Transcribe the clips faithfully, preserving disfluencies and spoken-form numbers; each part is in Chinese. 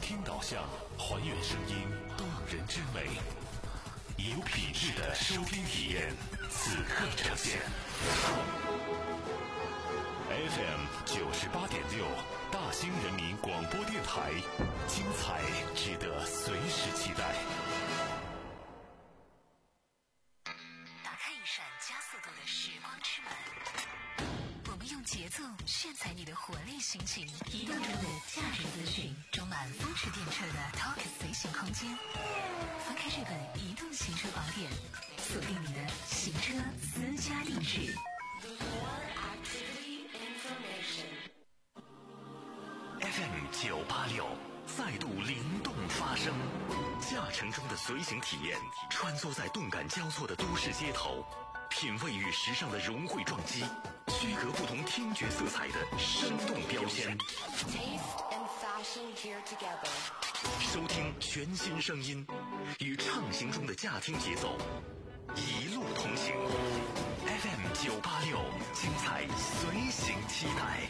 听导向，还原声音动人之美，有品质的收听体验，此刻呈现。F M 九十八点六，大兴人民广播电台，精彩值得随时期待。 打开一扇加速度的时光之门，我们用节奏炫彩你的活力心情，移动中的价值资讯，充满风驰电掣的 Talk 随行空间。翻开这本移动行车宝典，锁定你的行车私家定制。 F M 九八六再度灵动发声，驾乘中的随行体验，穿梭在动感交错的都市街头，品味与时尚的融汇撞击，区隔不同听觉色彩的生动标签。收听全新声音，与畅行中的驾听节奏，一路同行。F M 九八六，精彩随行期待。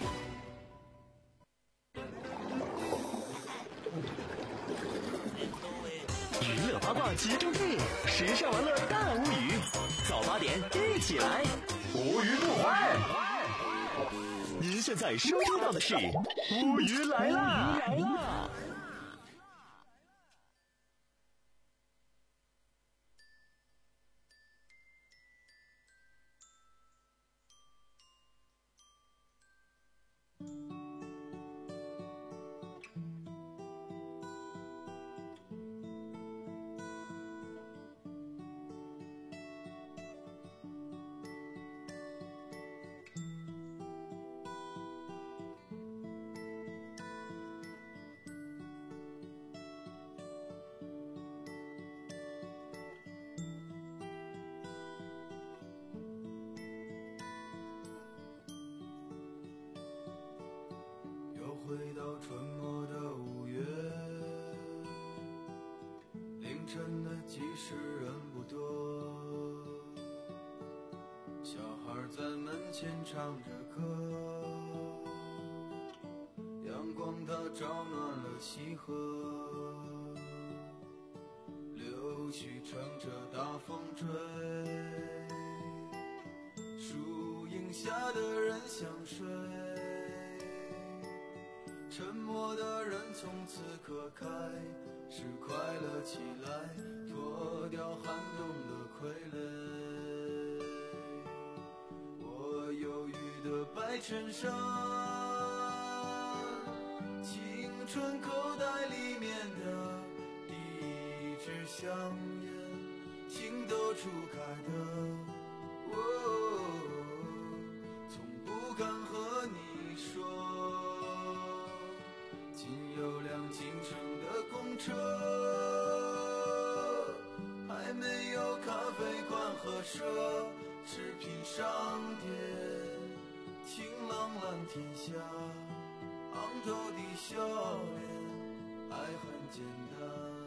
娱乐八卦集中地，时尚玩乐大无语。早八点一起来，无鱼不欢。您现在收听到的是无鱼来啦！ 回到春末的五月，凌晨的集市人不多，小孩在门前唱着歌，阳光它照暖了溪河，柳絮乘着大风追，树荫下的人想睡，沉默的人从此刻开始快乐起来，脱掉寒冬的傀儡。我忧郁的白衬衫，青春口袋里面的第一支香烟，情窦初开的我，从不敢和你说。有辆进城的公车，还没有咖啡馆和奢侈品商店，晴朗蓝天下，昂头的笑脸，爱很简单。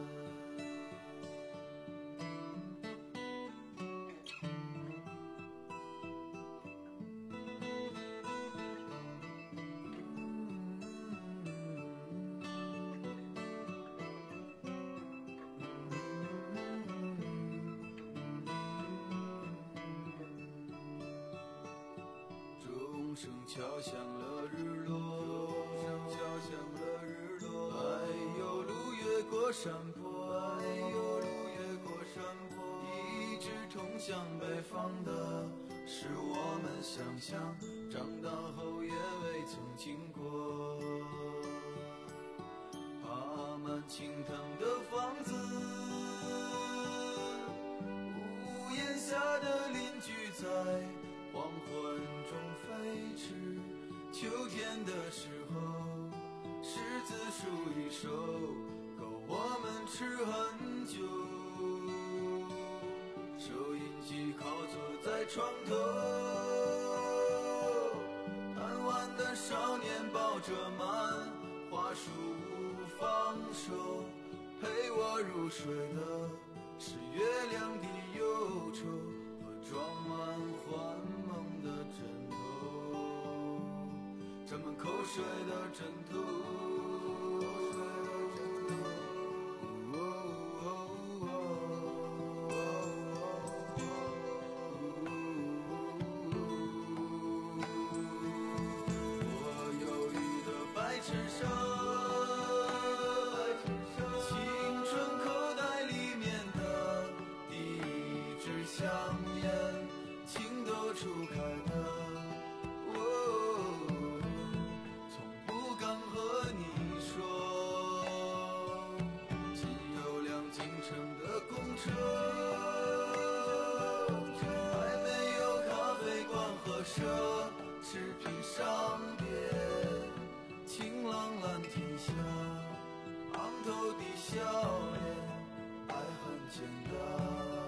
敲响了日落，敲响了日落。哎呦，路越过山坡，哎呦，路越过山坡。一直通向北方的，是我们想象，长大后也未曾经过。爬满青藤的房子，屋檐下的邻居在黄昏中飞驰，秋天的时候，柿子树一熟，够我们吃很久。收音机靠坐在床头，贪玩的少年抱着漫画书不放手，陪我入睡的是月亮的忧愁和装满幻梦的枕头，沾满口水的枕头。 舍，赤壁上边，晴朗蓝天下，昂头的笑脸，爱很简单，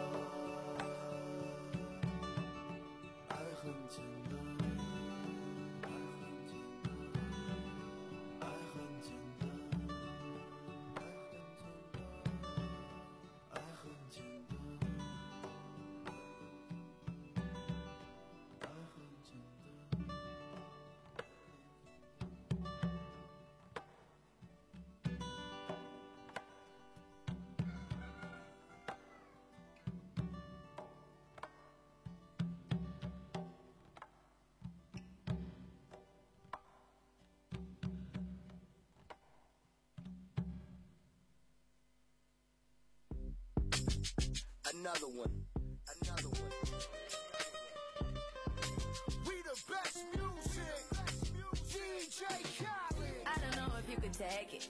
爱很简单，爱很简单，爱很简单，爱很简单。 Another one, another one. We the best music, D J Khaled. I don't know if you could take it.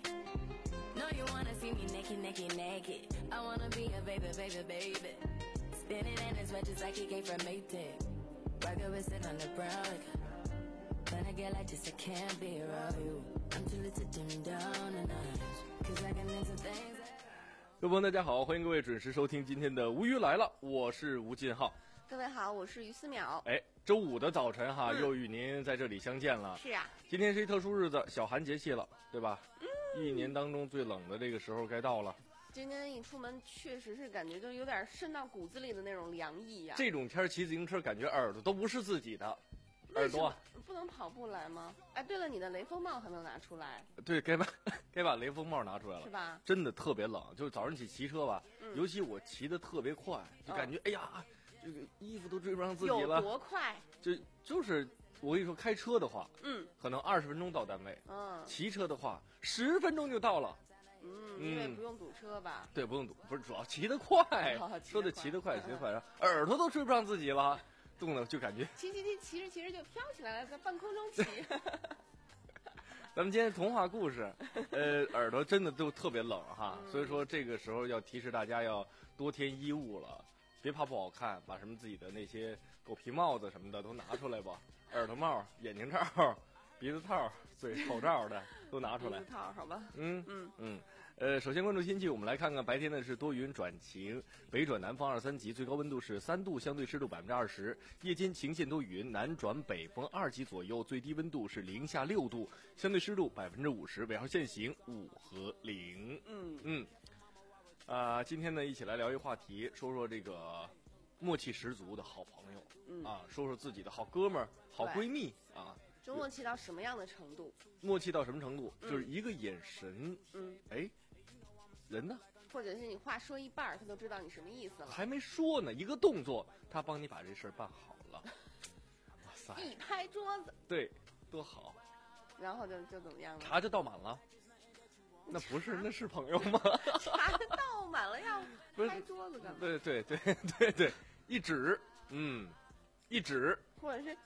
No, you wanna see me naked, naked, naked. I wanna be a baby, baby, baby. Spinning in his wedges like he came from Maytag. Rocket with it on the brown. When I get like this, I can't be around you. I'm too little to dim down the night. Cause I can into things that... 各位朋友大家好，欢迎各位准时收听今天的无语来了，我是吴进浩。 各位好，我是于思淼。 哎，周五的早晨哈， 嗯、 又与您在这里相见了。 是啊， 今天是一特殊日子，小寒节气了，对吧？嗯，一年当中最冷的这个时候该到了。 今天一出门，确实是感觉就有点渗到骨子里的那种凉意呀、啊。 这种天骑自行车，感觉耳朵都不是自己的。耳朵不能跑步来吗？哎，对了，你的雷锋帽还没有拿出来。 对，该把该把雷锋帽拿出来了， 是吧？ 真的特别冷，就是早上起骑车吧， 嗯、 尤其我骑得特别快，就感觉、哦、哎呀，这个衣服都追不上自己了。 有多快？ 就就是我跟你说，开车的话， 嗯， 可能二十分钟到单位， 嗯， 骑车的话十分钟就到了。 嗯，因为不用堵车吧？ 嗯、对，不用堵，不是主要骑得快， 哦、 说的骑得快，骑得快，然后耳朵都追不上自己了。动了就感觉骑骑骑骑着骑着就飘起来了，在半空中骑。 咱们今天童话故事，呃，耳朵真的都特别冷哈，嗯、所以说这个时候要提示大家要多添衣物了，别怕不好看，把什么自己的那些狗皮帽子什么的都拿出来吧，耳朵帽、眼镜罩、鼻子套、嘴口罩的都拿出来。 鼻子套好吧？ 嗯嗯嗯。呃，首先关注天气，我们来看看白天呢是多云转晴，北转南风二三级，最高温度是三度，相对湿度百分之二十。夜间晴间多云，南转北风二级左右，最低温度是零下六度，相对湿度百分之五十。尾号限行五和零。 嗯嗯。啊、呃，今天呢一起来聊一个话题，说说这个默契十足的好朋友， 嗯啊，说说自己的好哥们儿、好闺蜜啊。 这默契到什么样的程度？ 默契到什么程度？ 嗯、 就是一个眼神， 嗯， 哎。人呢？ 或者是你话说一半，他都知道你什么意思了。 还没说呢，一个动作，他帮你把这事儿办好了。哇塞！ 一拍桌子， 对，多好。 然后就就怎么样了？ 茶就倒满了。那不是，那是朋友吗？ 茶倒满了要拍桌子干嘛？ 对对对对对，一指，嗯，一指， 或者是，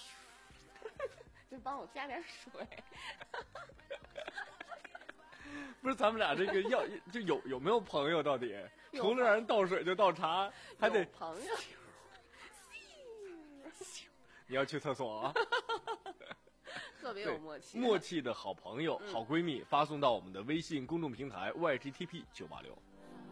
就帮我加点水。 不是咱们俩这个要就有有没有朋友到底？除了让人倒水就倒茶，还得朋友。 你要去厕所啊？ 特别有默契， 默契的好朋友、嗯、好闺蜜，发送到我们的微信公众平台 Y G T P 九八六。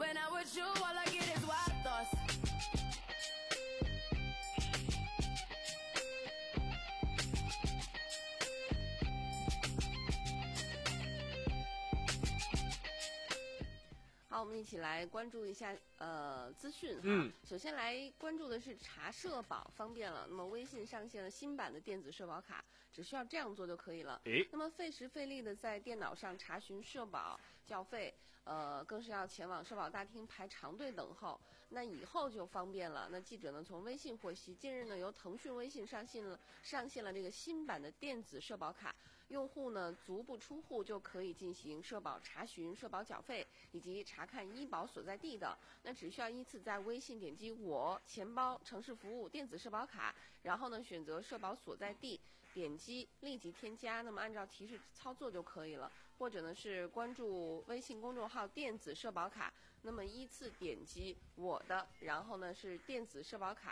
好，我们一起来关注一下呃资讯哈。 嗯， 首先来关注的是查社保方便了。那么微信上线了新版的电子社保卡，只需要这样做就可以了。 诶， 那么费时费力的在电脑上查询社保缴费，呃，更是要前往社保大厅排长队等候。那以后就方便了。那记者呢从微信获悉，近日呢由腾讯微信上线了上线了这个新版的电子社保卡。用户呢足不出户就可以进行社保查询、社保缴费以及查看医保所在地的。那只需要依次在微信点击我钱包城市服务电子社保卡，然后呢选择社保所在地，点击立即添加，那么按照提示操作就可以了。或者呢是关注微信公众号电子社保卡，那么依次点击我的，然后呢是电子社保卡。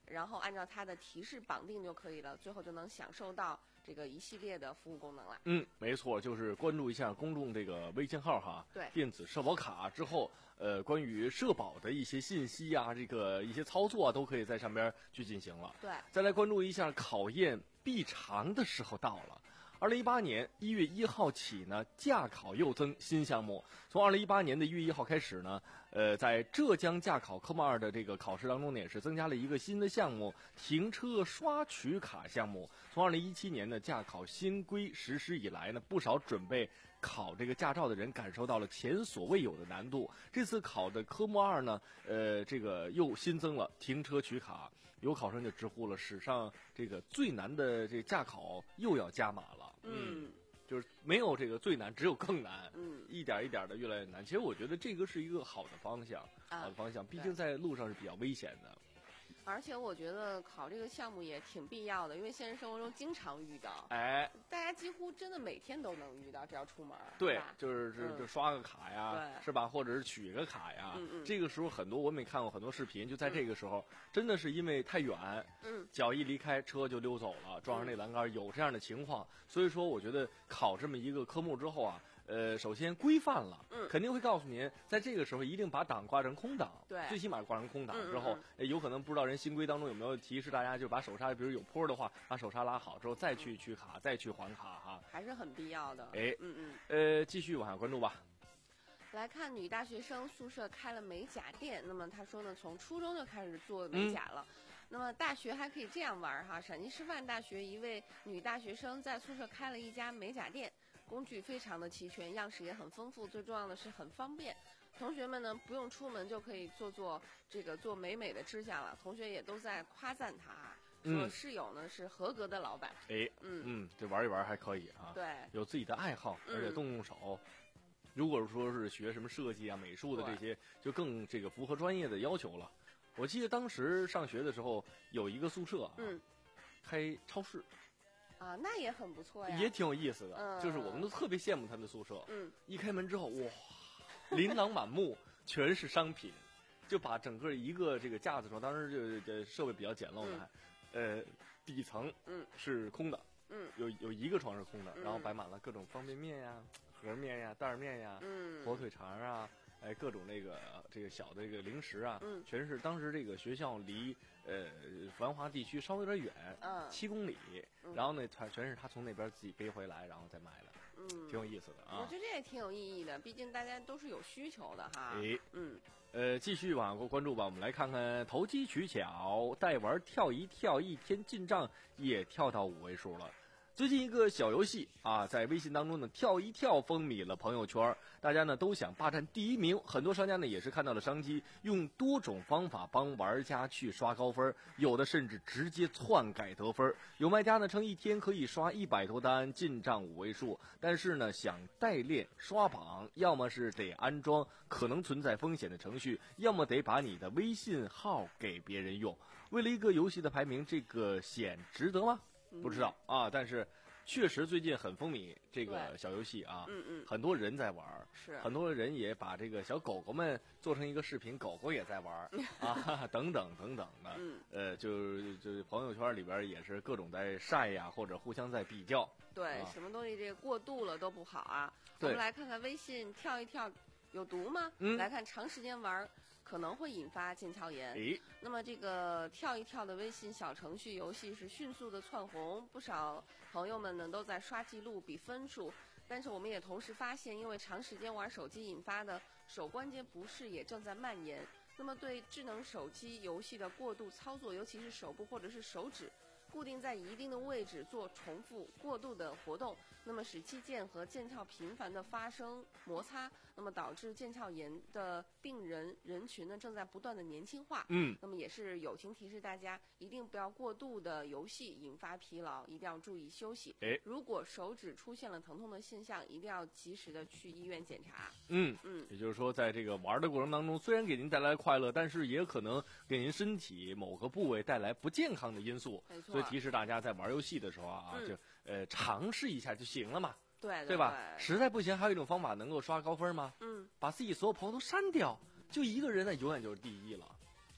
然后按照它的提示绑定就可以了，最后就能享受到这个一系列的服务功能了。 嗯，没错，就是关注一下公众这个微信号哈， 对， 电子社保卡之后，呃，关于社保的一些信息啊，这个一些操作啊，都可以在上边去进行了。 对， 再来关注一下考验必尝的时候到了。二零一八年一月一号起呢，驾考又增新项目。从二零一八年的一月一号开始呢，呃，在浙江驾考科目二的这个考试当中呢，也是增加了一个新的项目——停车刷取卡项目。从二零一七年的驾考新规实施以来呢，不少准备考这个驾照的人感受到了前所未有的难度。这次考的科目二呢，呃，这个又新增了停车取卡。有考生就直呼了，史上这个最难的这个驾考又要加码了。 嗯， 就是没有这个最难，只有更难。 嗯， 一点一点的越来越难。其实我觉得这个是一个好的方向， 啊、 好的方向。毕竟在路上是比较危险的。 而且我觉得考这个项目也挺必要的，因为现实生活中经常遇到， 哎， 大家几乎真的每天都能遇到，只要出门。 对，就是就就刷个卡呀， 嗯、 是吧？或者是取个卡呀。 嗯嗯。 这个时候很多我没看过很多视频，就在这个时候，嗯、真的是因为太远， 嗯， 脚一离开，车就溜走了，撞上那栏杆，有这样的情况。所以说，我觉得考这么一个科目之后啊。呃，首先规范了， 嗯， 肯定会告诉您，在这个时候一定把档挂成空档， 对， 最起码挂成空档之后， 嗯嗯、 有可能不知道人新规当中有没有提示大家，就把手刹，比如有坡的话，把手刹拉好之后再去取卡，再去还卡哈， 还是很必要的。 哎， 嗯嗯， 呃，继续往下关注吧。 来看女大学生宿舍开了美甲店，那么她说呢，从初中就开始做美甲了。嗯那么大学还可以这样玩哈！陕西师范大学一位女大学生在宿舍开了一家美甲店，工具非常的齐全，样式也很丰富，最重要的是很方便。同学们呢不用出门就可以做做这个做美美的指甲了，同学也都在夸赞她，说室友呢是合格的老板。 哎，嗯嗯，这玩一玩还可以啊， 对， 有自己的爱好，而且动动手。嗯如果说是学什么设计啊、美术的这些，就更这个符合专业的要求了。我记得当时上学的时候，有一个宿舍啊， 嗯， 开超市， 啊，那也很不错呀， 也挺有意思的。 嗯、 就是我们都特别羡慕他的宿舍， 嗯， 一开门之后，哇，琳琅满目，全是商品，就把整个一个这个架子上，当时就这设备比较简陋的，嗯、呃，底层嗯是空的， 嗯， 有有一个床是空的， 嗯、 然后摆满了各种方便面呀、盒面呀、袋面呀、 嗯， 火腿肠啊。哎，各种那个这个小的这个零食啊， 嗯， 全是当时这个学校离呃繁华地区稍微有点远， 嗯， 七公里， 嗯、 然后呢，全全是他从那边自己背回来，然后再卖的， 嗯， 挺有意思的啊。 我觉得这也挺有意义的，毕竟大家都是有需求的哈。 哎， 嗯， 呃，继续往过关注吧，我们来看看投机取巧，带玩跳一跳，一天进账也跳到五位数了。最近一个小游戏啊，在微信当中呢，跳一跳风靡了朋友圈，大家呢都想霸占第一名。很多商家呢也是看到了商机，用多种方法帮玩家去刷高分，有的甚至直接篡改得分。有卖家呢称一天可以刷一百多单，进账五位数，但是呢想代练刷榜，要么是得安装可能存在风险的程序，要么得把你的微信号给别人用。为了一个游戏的排名，这个险值得吗？不知道啊，但是确实最近很风靡这个小游戏啊， 嗯嗯， 很多人在玩， 是很多人也把这个小狗狗们做成一个视频，狗狗也在玩啊，等等等等的， 嗯， 呃，就就朋友圈里边也是各种在晒呀，或者互相在比较， 对， 啊、 什么东西这个过度了都不好啊。 对， 我们来看看微信跳一跳有毒吗？ 嗯， 来看长时间玩。可能会引发腱鞘炎。 诶， 那么这个跳一跳的微信小程序游戏是迅速的窜红，不少朋友们呢都在刷记录比分数。但是我们也同时发现，因为长时间玩手机引发的手关节不适也正在蔓延。那么对智能手机游戏的过度操作，尤其是手部或者是手指固定在一定的位置做重复过度的活动，那么使肌腱和腱鞘频繁的发生摩擦，那么导致腱鞘炎的病人人群呢正在不断的年轻化。 嗯， 那么也是友情提示大家，一定不要过度的游戏引发疲劳，一定要注意休息。 哎， 如果手指出现了疼痛的现象，一定要及时的去医院检查。 嗯嗯， 也就是说，在这个玩的过程当中，虽然给您带来快乐，但是也可能给您身体某个部位带来不健康的因素。 没错。 所以提示大家在玩游戏的时候啊， 嗯、 就呃尝试一下就行了嘛。 对 对, 对吧？实在不行，还有一种方法能够刷高分吗？ 嗯， 把自己所有朋友都删掉，就一个人呢，永远就是第一了。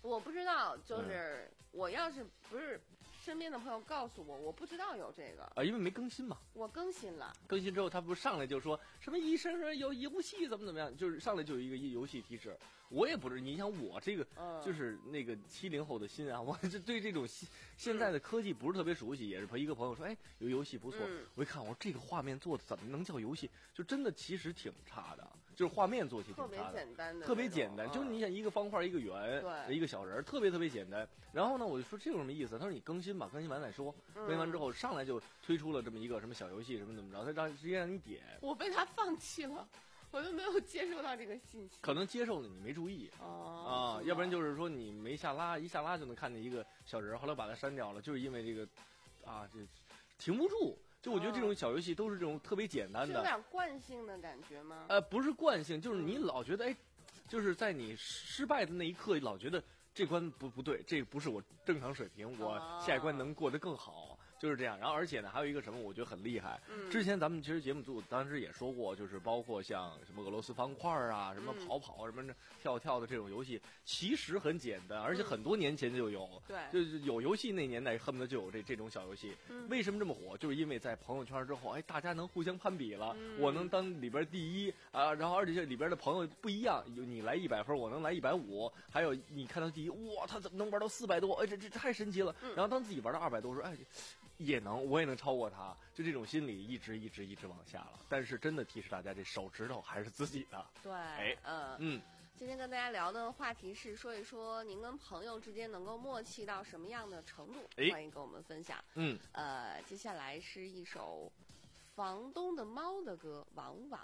我不知道，就是、嗯、我要是不是身边的朋友告诉我，我不知道有这个啊，因为没更新嘛。 我更新了， 更新之后他不是上来就说什么医生说有游戏怎么怎么样，就是上来就有一个游戏提示。我也不是，你想我这个、嗯、就是那个七零后的心啊，我就对这种现在的科技不是特别熟悉，也是一个朋友说，哎，有游戏不错，嗯、我一看我说这个画面做的怎么能叫游戏？就真的其实挺差的。就是画面做起挺差的， 特别简单的， 特别简单。就是你想一个方块一个圆， 对， 一个小人，特别特别简单。然后呢，我就说这有什么意思？他说你更新吧，更新完再说。更新完之后，上来就推出了这么一个什么小游戏，什么怎么着，他让直接让你点。 我被他放弃了，我都没有接收到这个信息。 可能接受了你没注意哦啊，要不然就是说你没下拉，一下拉就能看见一个小人，后来把它删掉了，就是因为这个啊，这停不住。就我觉得这种小游戏都是这种特别简单的， 有点惯性的感觉吗？ 呃，不是惯性，就是你老觉得哎，就是在你失败的那一刻，老觉得这关不不对，这不是我正常水平，我下一关能过得更好。就是这样。然后而且呢，还有一个什么我觉得很厉害， 嗯、 之前咱们其实节目组当时也说过，就是包括像什么俄罗斯方块啊，什么跑跑、嗯、什么跳跳的这种游戏，其实很简单，而且很多年前就有， 对、嗯， 就是有游戏那年代恨不得就有这这种小游戏、 嗯。 为什么这么火？就是因为在朋友圈之后，哎，大家能互相攀比了， 嗯、 我能当里边第一啊，然后而且这里边的朋友不一样，有你来一百分，我能来一百五，还有你看到第一，哇，他怎么能玩到四百多？哎，这这太神奇了。 嗯、 然后当自己玩到二百多时候，哎。也能，我也能超过他，就这种心理一直一直一直往下了。但是真的提示大家，这手指头还是自己的。 对， 哎， 嗯嗯， 今天跟大家聊的话题是说一说您跟朋友之间能够默契到什么样的程度，欢迎跟我们分享。 嗯， 呃，接下来是一首房东的猫的歌，往往。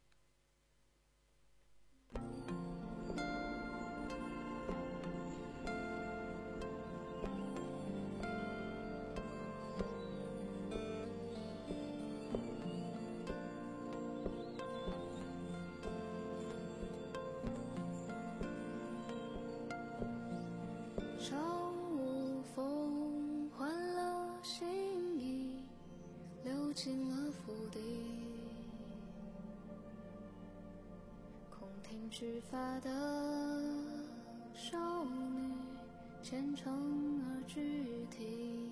朝无风，换了新衣，流进了府邸。空庭须发的少女，虔诚而具体，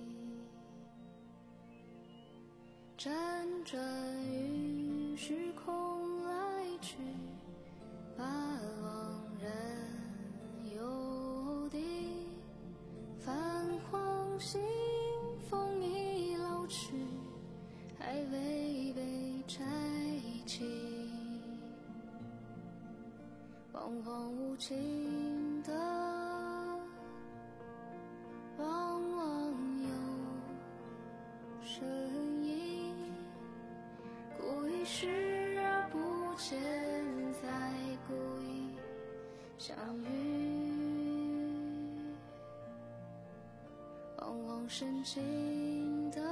辗转于时空来去，把往人游地。泛黄信封已老去，还未被拆起。往往无情的，往往有深意。故意视而不见，再故意相遇。往往深情的，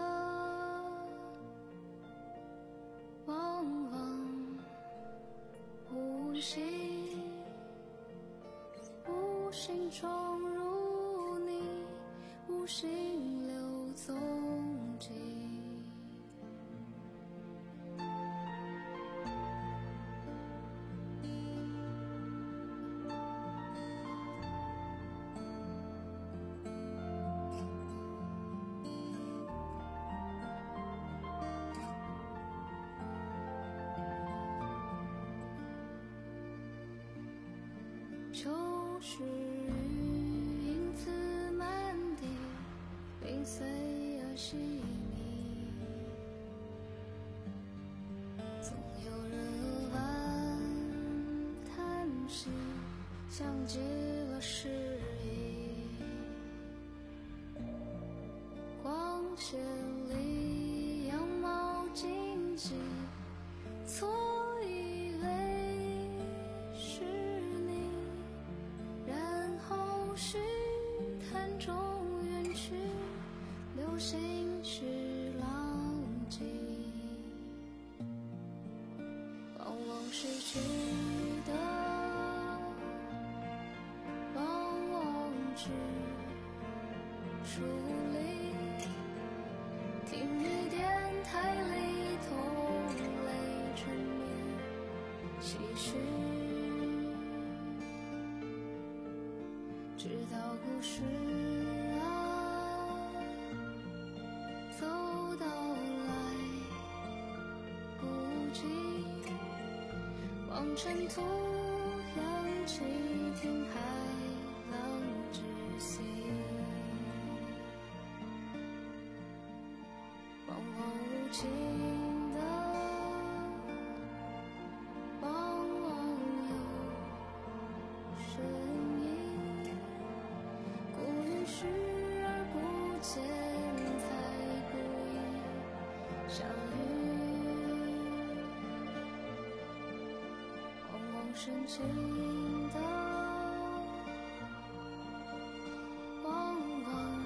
往往无心，无心闯入你，无心留踪迹。秋时雨影子满地，零碎而细密。总有人晚叹息，像极了诗意。光线里羊毛荆棘，错以为是你，然后试探中远去，流星去浪迹。往往失去的，往往只疏离。听雨电台里同泪缠绵唏嘘，直到故事啊，走到来不及，望尘土扬起，听海浪窒息，往往无情的，往往有声音，故于视而不见，才故意相遇，往往深情的，往往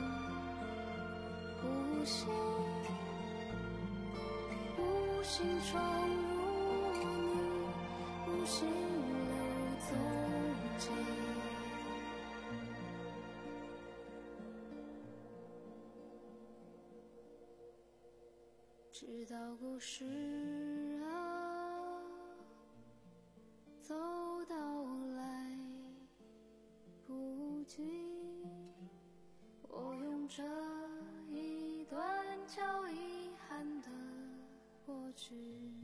不幸，无心闯入你，无心留踪迹。直到故事啊，走到来不及，我用这一段叫遗憾的过去。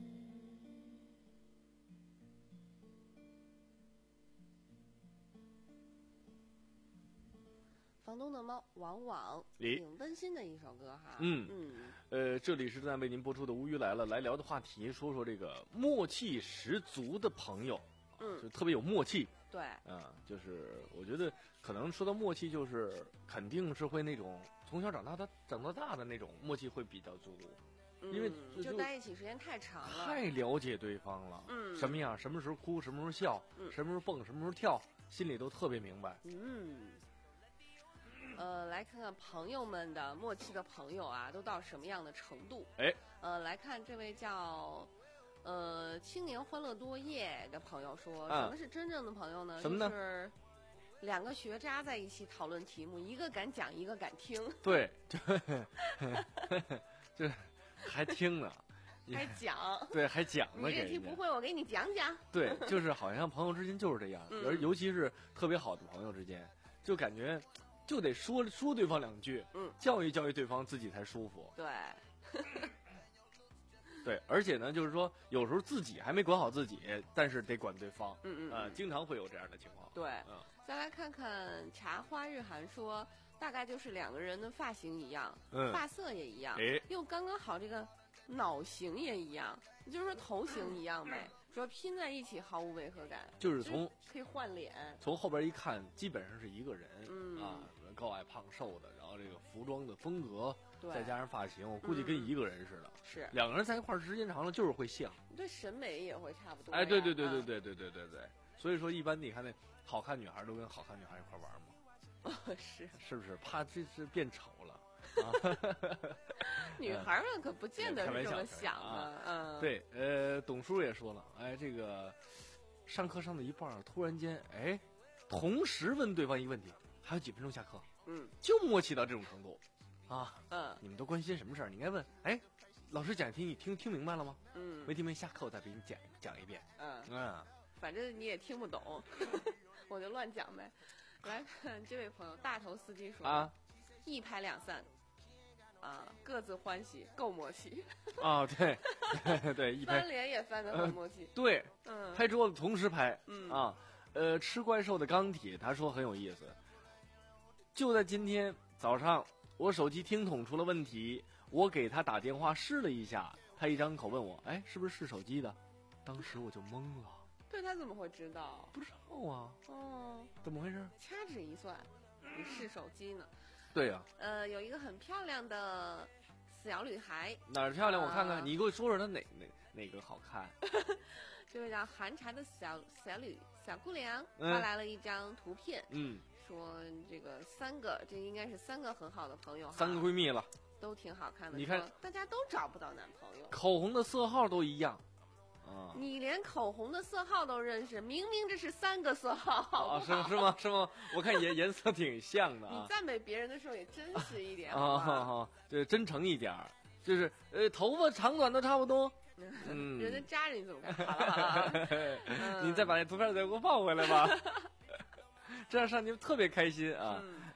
房东的猫往往咦挺温馨的一首歌哈。 嗯嗯， 呃，这里是在为您播出的《无语来了》，来聊的话题，说说这个默契十足的朋友， 嗯就特别有默契。 对， 啊，就是我觉得可能说到默契，就是肯定是会那种从小长大的长到大的那种默契会比较足，因为嗯、 就就待一起时间太长了， 太了解对方了。 嗯什么样，什么时候哭，什么时候笑， 嗯什么时候蹦，什么时候跳，心里都特别明白。 嗯，呃，来看看朋友们的默契的朋友啊，都到什么样的程度？ 哎， 呃，来看这位叫呃青年欢乐多夜的朋友说， 啊什么是真正的朋友呢？ 什么呢就是两个学渣在一起讨论题目，一个敢讲，一个敢听， 对，就这还听呢， 还讲。 对，还讲呢， 你这给人家。 题不会，我给你讲讲。 对，就是好像朋友之间就是这样， 嗯而尤其是特别好的朋友之间，就感觉就得说说对方两句， 嗯， 教育教育对方，自己才舒服。 对， 对，而且呢，就是说有时候自己还没管好自己，但是得管对方， 嗯嗯呃， 嗯经常会有这样的情况。 对。 嗯， 再来看看茶花日寒说，大概就是两个人的发型一样， 嗯发色也一样， 哎又刚刚好这个脑型也一样，也就是说头型一样呗。说拼在一起毫无违和感， 就是从可以换脸。 从后边一看，基本上是一个人， 嗯啊，高矮胖瘦的，然后这个服装的风格， 对再加上发型，我估计跟一个人似的。 是两个人在一块儿时间长了，就是会像。 对审美也会差不多呀。 哎，对对对对嗯对对对对对。所以说，一般你看那好看女孩都跟好看女孩一块玩嘛， 哦是是不是？怕这是变丑了啊？ 女孩们可不见得开玩笑是这么想开玩笑啊的，嗯， 对，呃，董叔也说了，哎，这个上课上到一半儿，突然间，哎，同时问对方一个问题，还有几分钟下课， 嗯就默契到这种程度，啊， 嗯你们都关心什么事儿？你应该问，哎，老师讲题你听听明白了吗？ 嗯没听明白，下课我再给你讲讲一遍。 嗯， 嗯， 反正你也听不懂，我就乱讲呗。来看这位朋友大头司机说啊， 一拍两散，啊，各自欢喜，够默契。 啊，对，对对，一拍翻，脸也翻得很默契。 对， 嗯， 拍桌子同时拍， 嗯啊，呃，吃怪兽的钢铁他说很有意思。就在今天早上，我手机听筒出了问题，我给他打电话试了一下，他一张口问我，哎，是不是试手机的？当时我就懵了， 对他怎么会知道？ 不知道啊， 哦， 怎么回事？ 掐指一算，你是手机呢？ 对呀、 呃，有一个很漂亮的小女孩， 哪儿漂亮？我看看， 啊你给我说说她哪哪哪个好看？ 这位叫寒茶的小小女小姑娘嗯发来了一张图片， 嗯， 说这个三个，这应该是三个很好的朋友哈， 三个闺蜜了， 都挺好看的。 你看说大家都找不到男朋友， 口红的色号都一样，啊。 你连口红的色号都认识，明明这是三个色号，好啊，是不好？ 是吗？是吗？我看颜颜色挺像的啊。 你赞美别人的时候也真实一点， 啊， 好吧？ 好好，对，真诚一点儿，就是呃，头发长短都差不多。嗯人家扎着你怎么干？好了好了，嗯你再把那图片再给我放回来吧，这样上去特别开心啊。 嗯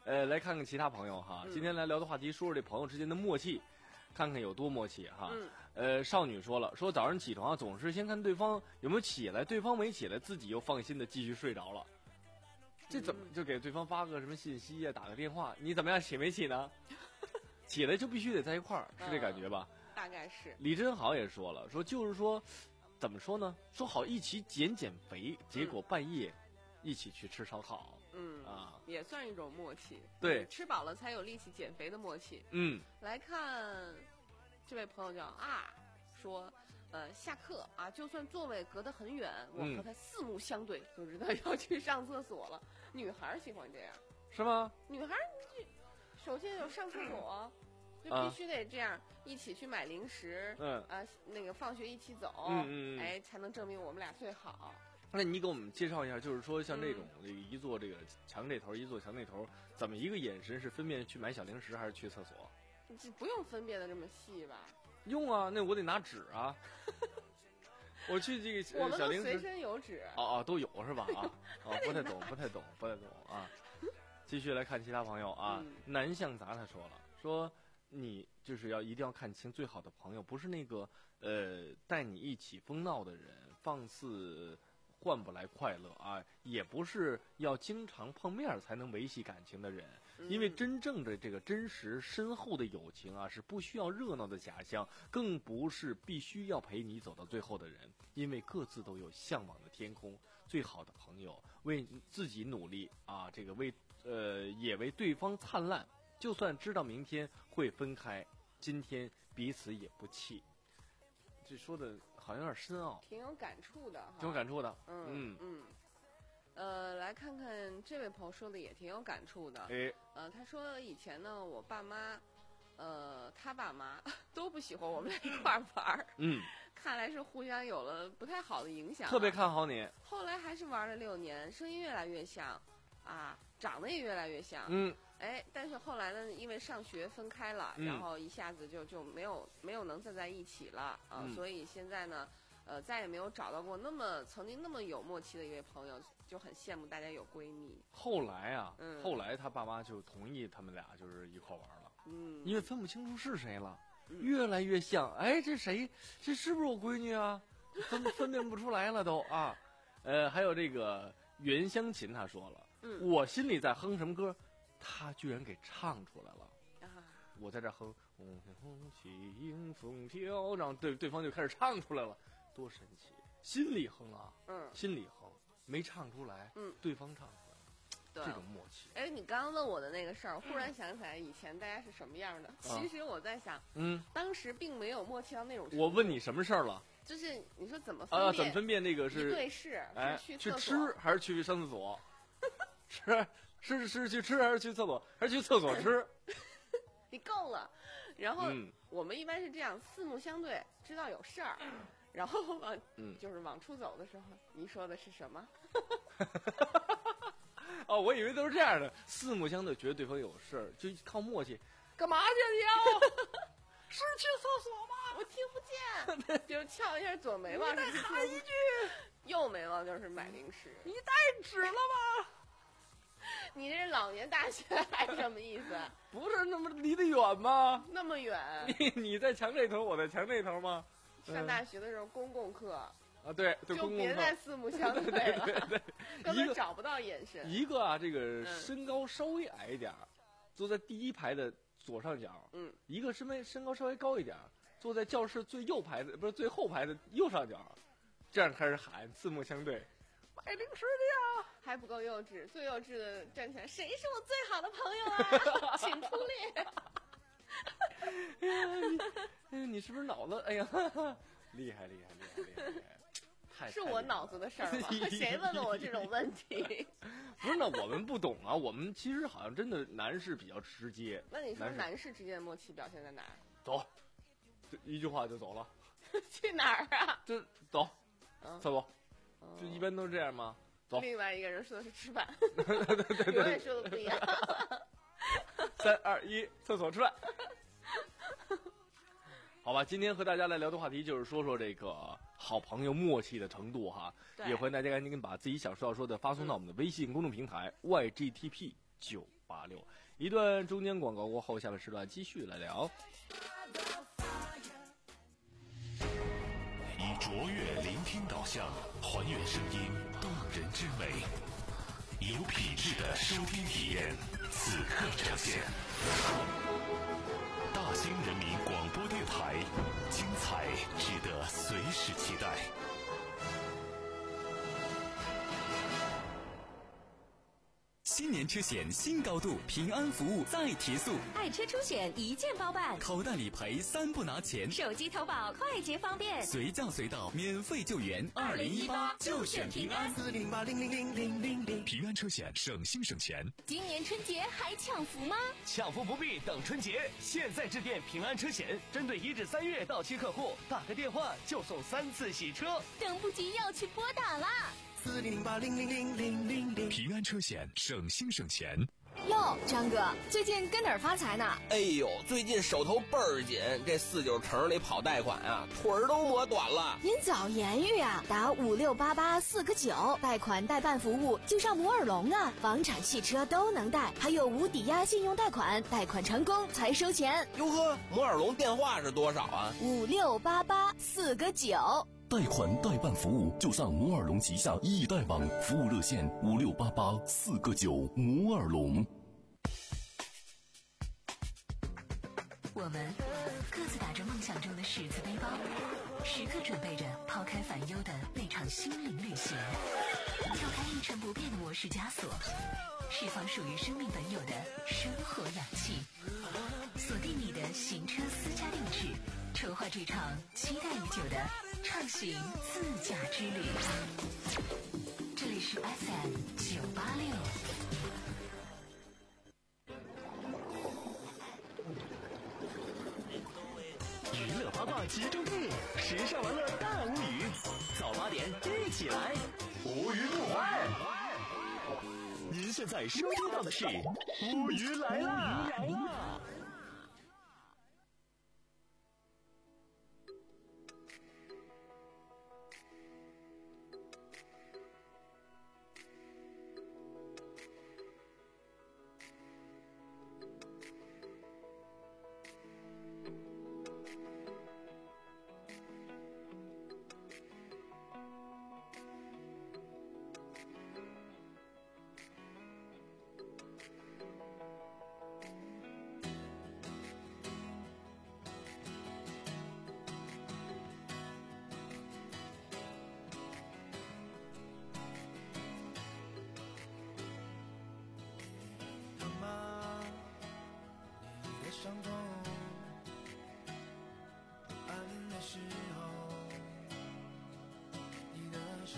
呃，来看看其他朋友哈。今天来聊的话题，说说这朋友之间的默契，看看有多默契哈。 嗯、 呃，少女说了，说早上起床总是先看对方有没有起来，对方没起来，自己又放心的继续睡着了。这怎么就给对方发个什么信息呀、啊，打个电话，你怎么样，起没起呢？起来就必须得在一块儿，是这感觉吧？ 嗯、大概是。 李真豪也说了，说就是说，怎么说呢？说好一起减减肥，结果半夜一起去吃烧烤。 嗯啊， 也算一种默契。 对， 吃饱了才有力气减肥的默契。 嗯， 来看这位朋友叫啊，说，呃，下课啊，就算座位隔得很远，我和他四目相对，就知道要去上厕所了。女孩喜欢这样， 是吗？ 女孩，首先有上厕所，就必须得这样，啊、一起去买零食， 嗯啊，那个放学一起走， 嗯嗯嗯， 哎，才能证明我们俩最好。 那你给我们介绍一下，就是说像这种这个一坐这个墙这头，一坐墙那头，怎么一个眼神是分辨去买小零食还是去厕所？ 这不用分辨的这么细吧？ 用啊，那我得拿纸啊。我去这个我们小零食， 随身有纸。 哦哦，都有是吧？啊，哦，不太懂，不太懂，不太懂啊。继续来看其他朋友啊， 嗯、 南向杂他说了，说你就是要一定要看清最好的朋友，不是那个呃带你一起疯闹的人，放肆。换不来快乐啊，也不是要经常碰面才能维系感情的人，因为真正的这个真实深厚的友情啊，是不需要热闹的假象，更不是必须要陪你走到最后的人，因为各自都有向往的天空。最好的朋友为自己努力啊，这个为呃也为对方灿烂，就算知道明天会分开，今天彼此也不弃。这说的好像有点深奥， 挺有感触的哈， 挺有感触的。 嗯嗯嗯，呃，来看看这位朋友说的也挺有感触的。 哎， 呃，他说以前呢，我爸妈，呃，他爸妈都不喜欢我们俩一块儿玩儿。 嗯， 看来是互相有了不太好的影响、啊。 特别看好你。 后来还是玩了六年，声音越来越像，啊，长得也越来越像。 嗯。 哎，但是后来呢，因为上学分开了， 嗯、 然后一下子就就没有没有能再在一起了啊， 嗯、 所以现在呢，呃，再也没有找到过那么曾经那么有默契的一位朋友，就很羡慕大家有闺蜜。 后来啊， 嗯、 后来他爸妈就同意他们俩就是一块玩了， 嗯， 因为分不清楚是谁了， 嗯、 越来越像。哎，这谁？这是不是我闺女啊？分分辨不出来了都啊。呃，还有这个袁湘琴，他说了， 嗯、 我心里在哼什么歌。他居然给唱出来了， 啊、 我在这哼红红起迎风飘，然后对对方就开始唱出来了，多神奇！心里哼啊， 嗯， 心里哼，没唱出来， 嗯， 对方唱出来了， 对， 这种默契。 哎，你刚刚问我的那个事儿，忽然想起来以前大家是什么样的。 啊、 其实我在想， 嗯， 当时并没有默契到那种程度。 我问你什么事儿了？ 就是你说怎么分辨？ 啊，怎么分辨这个是一对视？ 哎， 是去吃还是去上厕所？吃。是是去吃还是去厕所？还是去厕所吃？ 你够了。然后、 嗯、 我们一般是这样，四目相对，知道有事儿，然后往、 嗯、 就是往出走的时候，你说的是什么？ 哦，我以为都是这样的，四目相对，觉得对方有事儿，就靠默契。干嘛去你啊？是去厕所吗？ 我听不见，就是翘一下左眉毛， 再喊一句； 右眉毛就是买零食。 你带纸了吗？ 你这是老年大学还是什么意思？ 不是那么离得远吗？ 那么远。 你你在墙这头，我在墙这头吗？ 上大学的时候公共课啊，对对，公共课就别再四目相对了， 对对对， 根本找不到眼神。 一个啊，这个身高稍微矮一点，坐在第一排的左上角， 嗯， 一个身为身高稍微高一点，坐在教室最右排的不是最后排的右上角，这样开始喊，四目相对。买零食的呀， 还不够幼稚，最幼稚的站起来，谁是我最好的朋友啊？请出列。 哎呀，哎呀，你是不是脑子？哎呀，厉害厉害厉害厉害厉害！太是我脑子的事儿吗？谁问了我这种问题？ 不是，那我们不懂啊。我们其实好像真的男士比较直接。 那你说男士之间的默契表现在哪儿？ 走，一句话就走了。 去哪儿啊？ 就走， 嗯， 厕所。就一般都是这样吗？走。 另外一个人说的是吃饭， 对对对对， 永远说的不一样。 三二一，厕所吃饭。好吧，今天和大家来聊的话题就是说说这个好朋友默契的程度哈，也欢迎大家赶紧把自己想说要说的发送到我们的微信公众平台 Y G T P 九八六。一段中间广告过后，下半时段继续来聊。 以卓越聆听导向，还原声音动人之美，有品质的收听体验，此刻呈现。大兴人民广播电台，精彩值得随时期待。 新年车险新高度，平安服务再提速， 爱车出险一键包办， 口袋理赔三不拿钱， 手机投保快捷方便， 随叫随到免费救援。二零一八就选平安， 四零八零零零零零零。 平安车险省心省钱。 今年春节还抢福吗？ 抢福不必等春节，现在致电平安车险，针对一至三月到期客户，打个电话就送三次洗车， 等不及要去拨打啦！ 四零八零零零零零零。 平安车险省心省钱。 哟，张哥，最近跟哪儿发财呢？ 哎呦，最近手头倍儿紧，这四九城里跑贷款啊，腿儿都磨短了。 您早言语啊，打五六八八四个九，贷款代办服务就上摩尔龙啊，房产汽车都能贷，还有无抵押信用贷款，贷款成功才收钱。 哟呵，摩尔龙电话是多少啊？ 五六八八四个九。 贷款代办服务就上摩尔龙旗下易贷网，服务热线五六八八四个九。摩尔龙。 我们各自打着梦想中的十字背包，时刻准备着抛开烦忧的那场心灵旅行，跳开一成不变的模式枷锁，释放属于生命本有的生活氧气，锁定你的行车私家定制，筹划这场期待已久的畅行自驾之旅。这里是 F M 九八六。 娱乐八卦集中地，时尚玩乐大无语，早八点一起来，无语不坏。您现在收听到的是无语来啦！ 伤痛不安的时候，你的手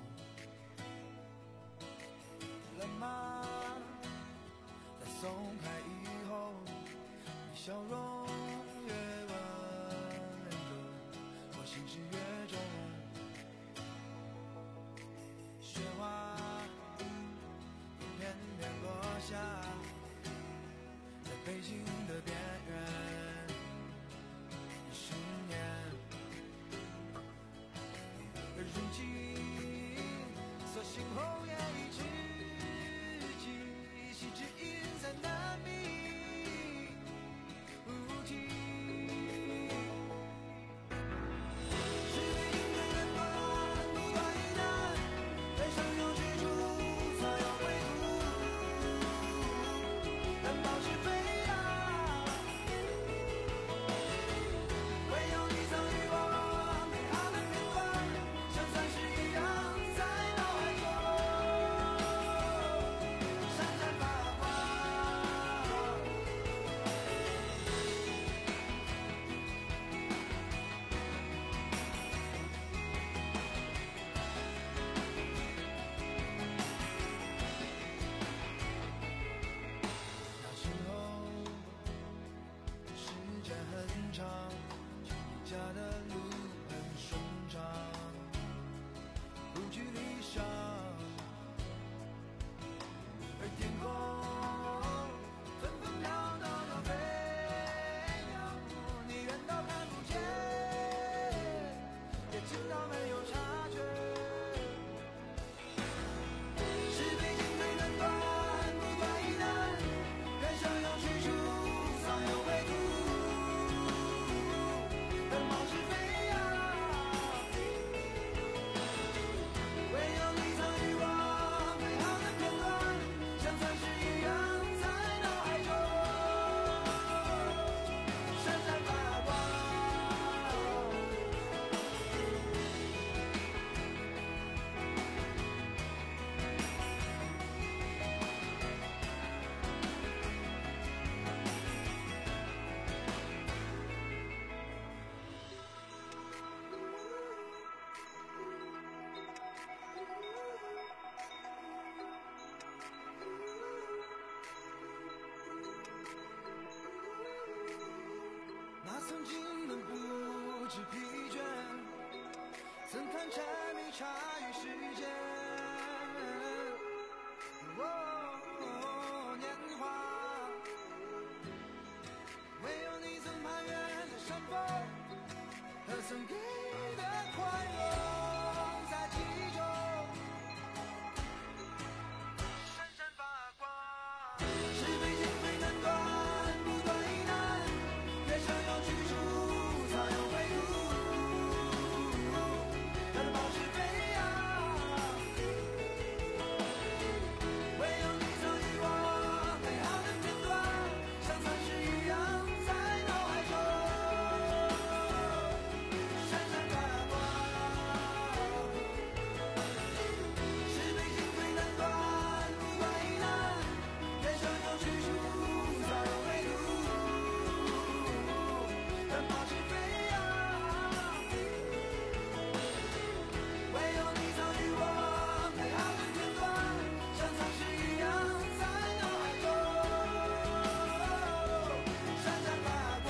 冷吗？在松开以后，你笑容越温柔，我心事越重。雪花一片片落下，在北京的边缘，一十年，如今所幸后也已知己，细枝隐在难觅无题。 是疲倦，怎看柴米茶与时间。哦，年华，唯有你曾攀越的山峰和曾给的快乐，在记忆中闪闪发光。是非情非难断，不断疑难，人生有去处，才有归途。它的保持飞扬，唯有你曾与我美好的片段，像残石一样在脑海中闪闪发光。是非情非难断，不管疑难，人生有去处，才有归途。但保持飞扬，唯有你曾与我美好的片段，像残石一样在脑海中闪闪发光。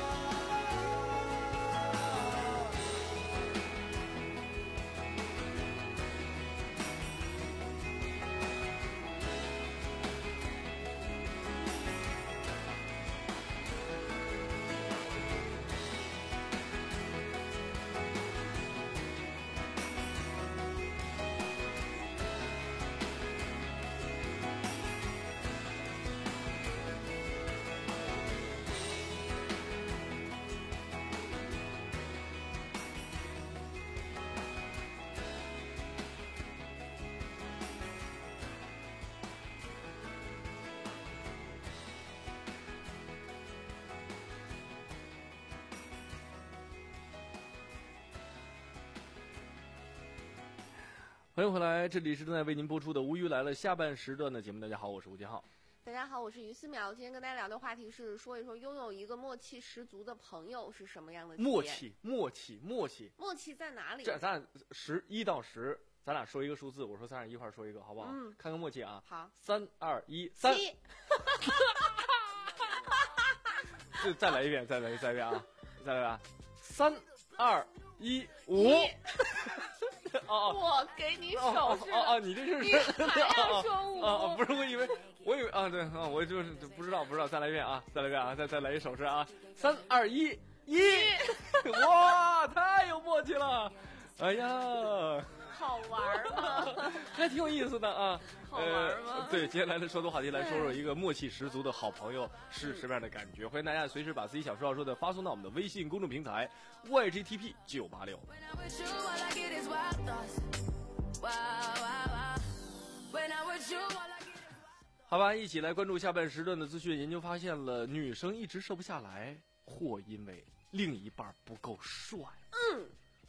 欢迎回来，这里是正在为您播出的《无语来了》下半时段的节目。大家好，我是吴建浩。 大家好，我是于思淼。今天跟大家聊的话题是说一说拥有一个默契十足的朋友是什么样的体验。 默契，默契，默契， 默契在哪里？ 这咱俩十一到十，咱俩说一个数字，我说咱俩一块儿说一个，好不好？ 嗯， 看看默契啊。 好， 三二一，三。这再来一遍，再来再来一遍啊，再来一遍。三二一，五。哦， 我给你手势哦哦，你这是你还要说五？ 啊，不是，我以为我以为啊，对啊，我就是不知道不知道，再来一遍啊，再来一遍啊，再再来一手势啊，三二一，一，哇，太有默契了，哎呀， 好玩吗？ 还挺有意思的啊， 好玩吗？ 呃、对，接下来的说的话题来说说一个默契十足的好朋友是什么样的感觉。欢迎大家随时把自己想说要说的发送到我们的微信公众平台 Y G T P 九八六。好吧，一起来关注下半时段的资讯。研究发现了，女生一直瘦不下来，或因为另一半不够帅。 嗯。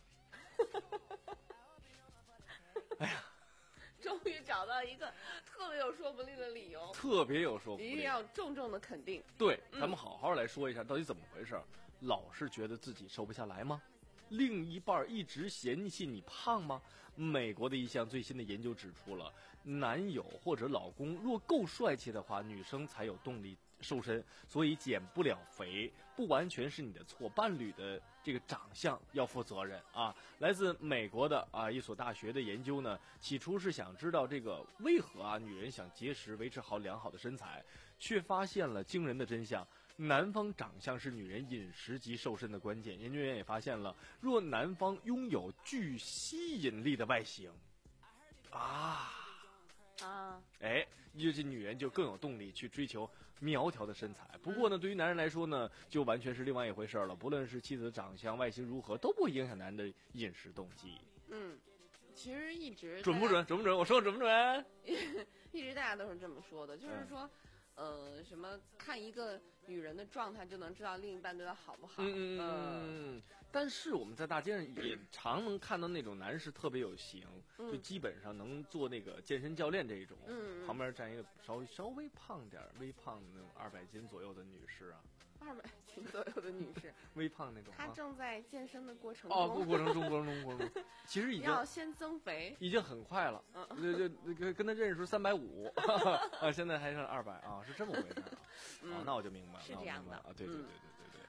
哎呀， 终于找到一个特别有说服力的理由， 特别有说服力， 一定要重重的肯定。 对，咱们好好来说一下，到底怎么回事？老是觉得自己瘦不下来吗？另一半一直嫌弃你胖吗？美国的一项最新的研究指出了，男友或者老公若够帅气的话，女生才有动力瘦身，所以减不了肥不完全是你的错，伴侣的这个长相要负责任啊。来自美国的啊一所大学的研究呢，起初是想知道这个为何啊女人想节食维持好良好的身材，却发现了惊人的真相。男方长相是女人饮食及瘦身的关键。研究员也发现了，若男方拥有具吸引力的外形，啊啊， 哎，这女人就更有动力去追求苗条的身材。不过呢，对于男人来说呢，就完全是另外一回事了。不论是妻子的长相、外形如何，都不会影响男人的饮食动机。 嗯，其实一直准不准？准不准？我说的准不准？ 一直大家都是这么说的，就是说。嗯呃，什么看一个女人的状态就能知道另一半对她好不好？ 嗯嗯嗯。但是我们在大街上也常能看到那种男士特别有型， 嗯、 就基本上能做那个健身教练这一种， 嗯， 旁边站一个稍微稍微胖点、微胖的那种二百斤左右的女士啊。 二百斤左右的女士， 微胖那种。 她正在健身的过程中。 哦，过程中，过程中，过程中，其实已经要先增肥， 已经很快了。嗯，就就跟跟他认识时候三百五，啊，现在还剩二百啊，是这么回事啊。 嗯、 啊，那我就明白了， 是这样的啊，对对对对对对。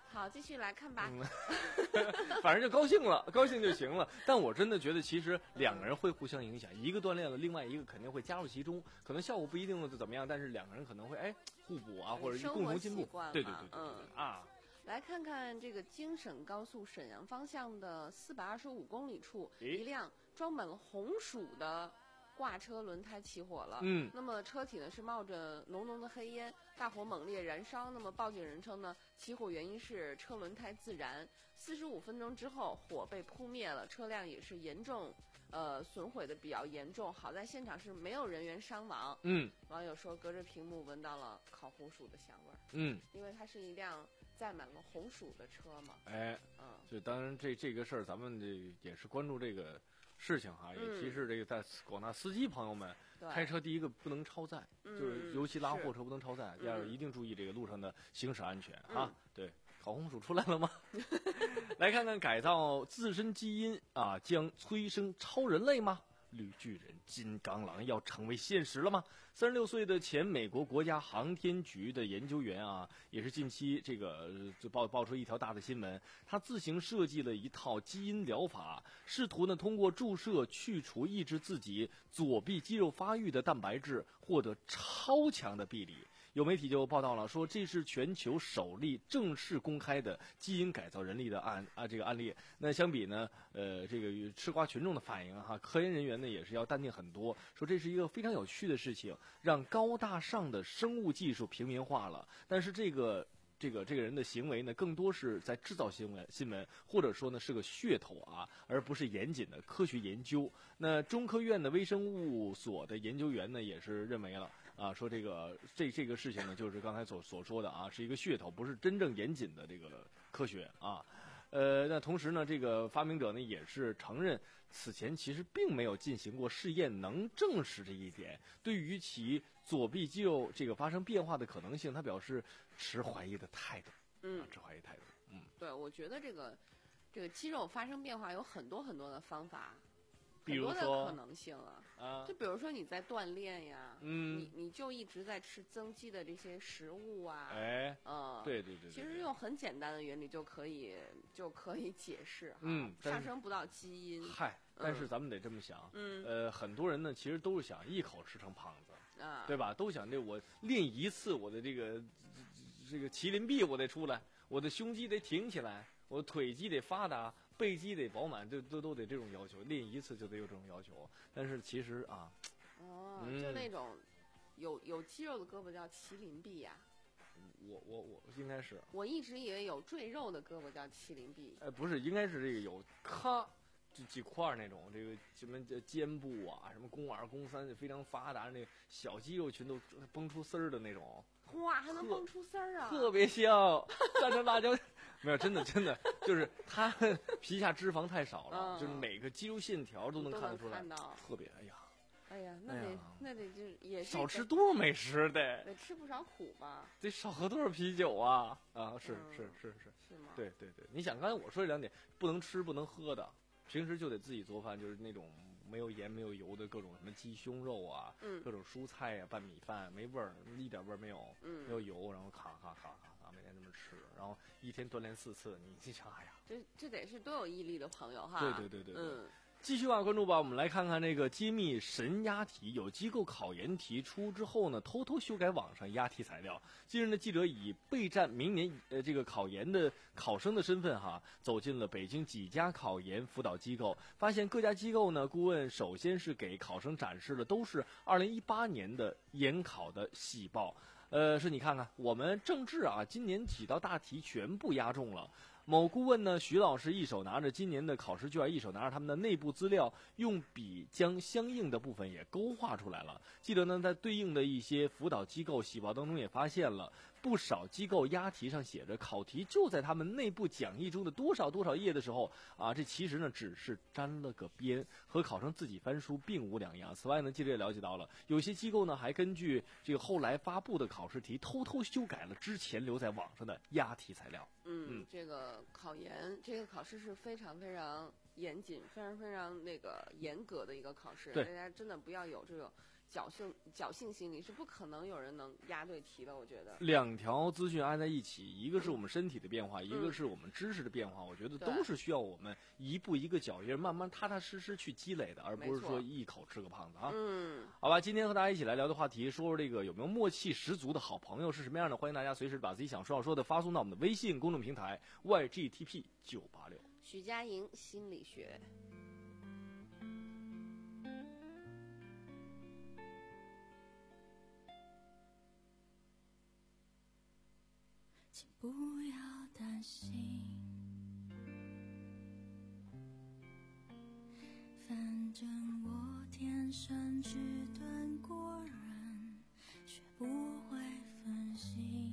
好，继续来看吧。 嗯、反正就高兴了，高兴就行了。但我真的觉得，其实两个人会互相影响，一个锻炼了，另外一个肯定会加入其中，可能效果不一定怎么样，但是两个人可能会哎互补啊，或者共同进步。对对对对对、 嗯、 啊。 来看看这个京沈高速沈阳方向的四百二十五公里处，一辆装满了红薯的挂车轮胎起火了。 嗯， 那么车体呢是冒着浓浓的黑烟，大火猛烈燃烧。那么报警人称呢，起火原因是车轮胎自燃。四十五分钟之后，火被扑灭了，车辆也是严重呃损毁的比较严重。好在现场是没有人员伤亡。 嗯， 网友说隔着屏幕闻到了烤红薯的香味儿。 嗯， 因为它是一辆载满了红薯的车嘛。 哎， 嗯， 就当然这这个事儿，咱们这也是关注这个事情哈，也提示这个在广大司机朋友们，开车第一个不能超载， 嗯、 就是尤其拉货车不能超载，第二个一定注意这个路上的行驶安全啊。 嗯、 对，烤红薯出来了吗？来看看改造自身基因啊，将催生超人类吗？绿巨人金刚狼要成为现实了吗？三十六岁的前美国国家航天局的研究员啊，也是近期这个就爆爆出一条大的新闻，他自行设计了一套基因疗法，试图呢通过注射去除抑制自己左臂肌肉发育的蛋白质，获得超强的臂力。有媒体就报道了，说这是全球首例正式公开的基因改造人力的案啊这个案例。那相比呢，呃，这个吃瓜群众的反应哈，科研人员呢也是要淡定很多，说这是一个非常有趣的事情，让高大上的生物技术平民化了。但是这个这个这个人的行为呢，更多是在制造新闻新闻，或者说呢是个噱头啊，而不是严谨的科学研究。那中科院的微生物所的研究员呢，也是认为了。啊，说这个这这个事情呢，就是刚才所所说的啊，是一个噱头，不是真正严谨的这个科学啊。呃，那同时呢，这个发明者呢也是承认，此前其实并没有进行过试验，能证实这一点。对于其左臂肌肉这个发生变化的可能性，他表示持怀疑的态度。 嗯， 啊、持怀疑态度。嗯， 对，我觉得这个这个肌肉发生变化有很多很多的方法。 比如说很多的可能性啊， 啊， 就比如说你在锻炼呀， 嗯， 你你就一直在吃增肌的这些食物啊， 哎， 呃， 对对 对, 对， 其实用很简单的原理就可以就可以解释， 嗯， 上升不到基因。 嗨，但是咱们得这么想， 嗯， 呃，很多人呢其实都是想一口吃成胖子， 啊， 对吧？都想这我练一次我的这个这个麒麟臂我得出来，我的胸肌得挺起来，我腿肌得发达。背肌得饱满，都都都得这种要求，练一次就得有这种要求。但是其实啊， 哦，嗯、就那种有有肌肉的胳膊叫麒麟臂呀、 啊。我我我应该是。 我一直以为有赘肉的胳膊叫麒麟臂。 哎，不是，应该是这个有咔这几块那种，这个什么肩部啊，什么肱二、肱三非常发达，那小肌肉群都崩出丝儿的那种。 哇，还能蹦出丝儿啊！ 特别像蘸着辣椒，没有，真的真的就是他皮下脂肪太少了， 嗯、 就是每个肌肉线条都能看得出来， 看到特别哎呀， 哎呀，那得、哎、那得就也是少吃多少美食得， 得吃不少苦吧？ 得少喝多少啤酒啊啊！是、 嗯、 是是是是吗？ 对对对，你想刚才我说这两点，不能吃不能喝的，平时就得自己做饭，就是那种。没有盐没有油的各种什么鸡胸肉啊， 嗯、 各种蔬菜呀、啊，拌米饭没味儿，一点味儿没有， 嗯、 没有油，然后咔咔咔咔咔每天这么吃，然后一天锻炼四次，你你想哎呀， 这这得是多有毅力的朋友哈！ 对对对对对。 嗯， 继续啊，关注吧，我们来看看这个揭秘神押题。有机构考研提出之后呢，偷偷修改网上押题材料。近日呢，记者以备战明年呃这个考研的考生的身份哈，走进了北京几家考研辅导机构，发现各家机构呢，顾问首先是给考生展示的都是二零一八年的研考的喜报。呃，是你看看，我们政治啊，今年几道大题全部押中了。某顾问呢，徐老师一手拿着今年的考试卷，一手拿着他们的内部资料，用笔将相应的部分也勾画出来了。记者呢，在对应的一些辅导机构喜报当中也发现了不少机构押题上写着考题就在他们内部讲义中的多少多少页的时候啊，这其实呢只是沾了个边，和考生自己翻书并无两样。此外呢，记者也了解到了，有些机构呢还根据这个后来发布的考试题，偷偷修改了之前留在网上的押题材料。 嗯，嗯这个考研这个考试是非常非常严谨、非常非常那个严格的一个考试，大家真的不要有这种侥幸侥幸心理，是不可能有人能押对题的。我觉得两条资讯挨在一起，一个是我们身体的变化，嗯、一个是我们知识的变化，我觉得都是需要我们一步一个脚印，慢慢踏踏实实去积累的，而不是说一口吃个胖子啊。 嗯， 好吧，今天和大家一起来聊的话题，说说这个有没有默契十足的好朋友是什么样的？欢迎大家随时把自己想说要说的发送到我们的微信公众平台 Y G T P 九八六。 许佳莹心理学。 请不要担心，反正我天生是钝过人，学不会分心。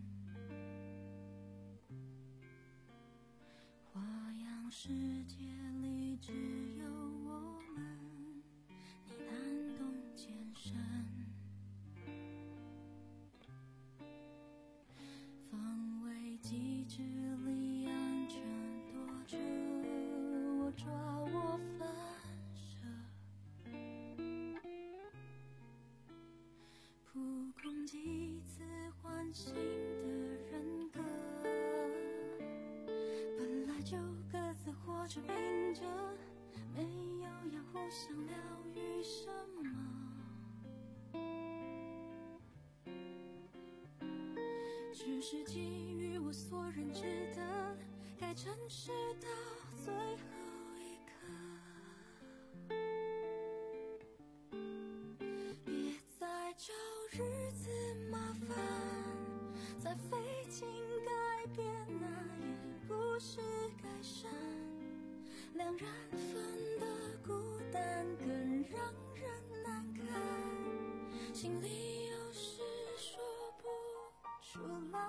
花样世界里只有我们，你难懂艰深。防卫机制里安全躲着，我抓我反射，蒲公几次唤醒的人格，本来就各自活着拼着，没有要互相疗愈什么。只是基于我所认知的，该诚实到最后一刻。别再找日子麻烦，再费劲改变，那也不是改善。两人份的孤单更让人难堪，心里有时说不出来。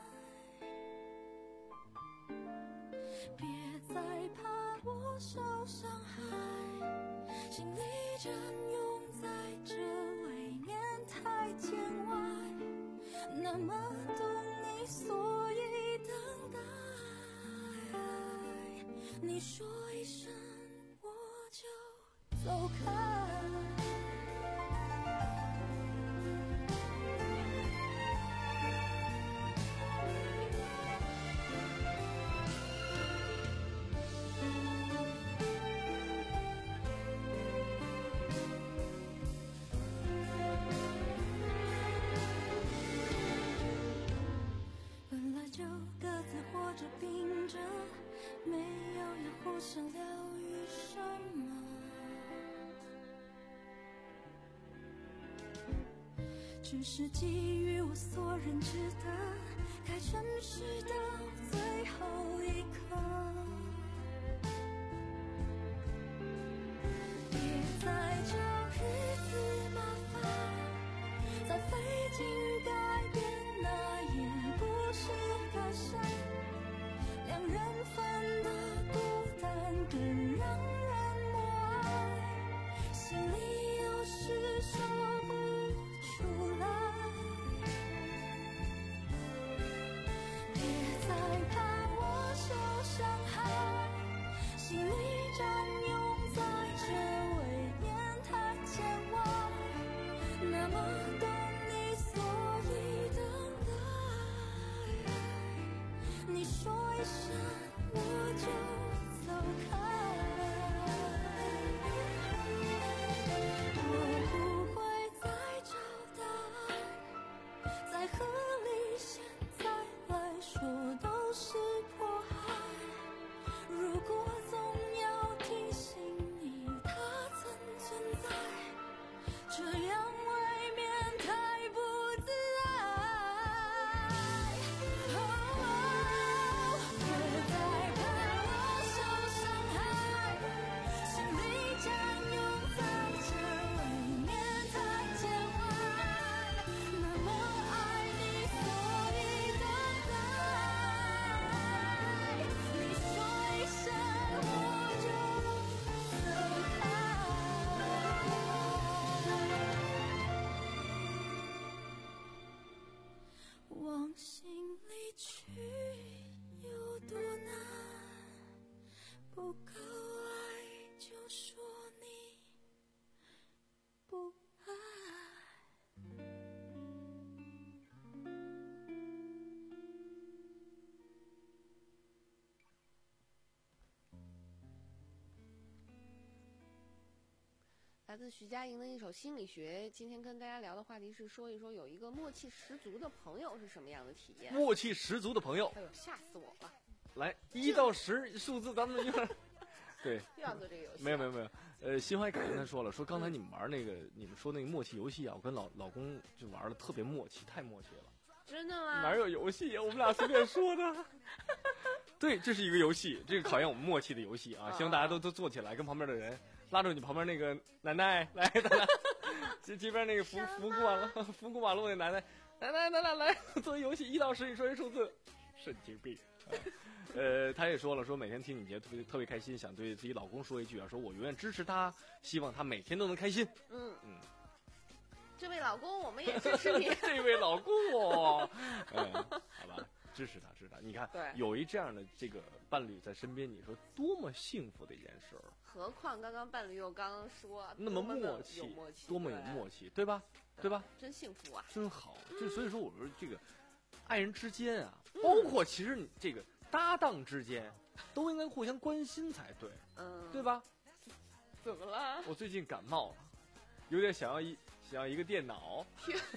别再怕我受伤害，心里占用在这未免太见外，那么懂你所以等待，你说一声我就走开。拼着，没有要互相疗愈什么，只是基于我所认知的，该诚实到最后一刻。别再找日子麻烦，再费劲改变，那也不是改善。两人份的孤单更让人默哀，心里有时说不出来。别再怕我受伤害， 来自徐佳莹的一首《心理学》。今天跟大家聊的话题是说一说有一个默契十足的朋友是什么样的体验。 默契十足的朋友， 哎呦，吓死我了！ 来一到十数字，咱们一会儿。对， 又要做这个游戏？ 没有没有没有。呃，新怀凯跟他说了，说刚才你们玩那个，嗯、你们说那个默契游戏啊，我跟老老公就玩的特别默契，太默契了。 真的吗？ 哪有游戏？我们俩随便说的。对，这是一个游戏，这个考验我们默契的游戏啊！希望大家都都坐起来，跟旁边的人拉住你旁边那个奶奶来，咱俩这这边那个扶扶过马路扶过马路的奶奶，奶奶奶奶来做游戏，一到十你说一数字，神经病。啊、呃，他也说了，说每天听你节特别特别开心，想对自己老公说一句啊，说我永远支持他，希望他每天都能开心。 嗯嗯。 这位老公，我们也支持你。 这位老公哦，嗯，好吧，支持他，支持他。你看， 对， 有一这样的这个伴侣在身边，你说多么幸福的一件事儿。 何况刚刚伴侣又刚刚说那么默契， 默契多么有默契，对吧？对吧？ 真幸福啊！ 真好。就所以说，我说这个爱人之间啊，包括其实你这个搭档之间，都应该互相关心才对， 嗯， 对吧？ 怎么了？ 我最近感冒了，有点想要一。想要一个电脑，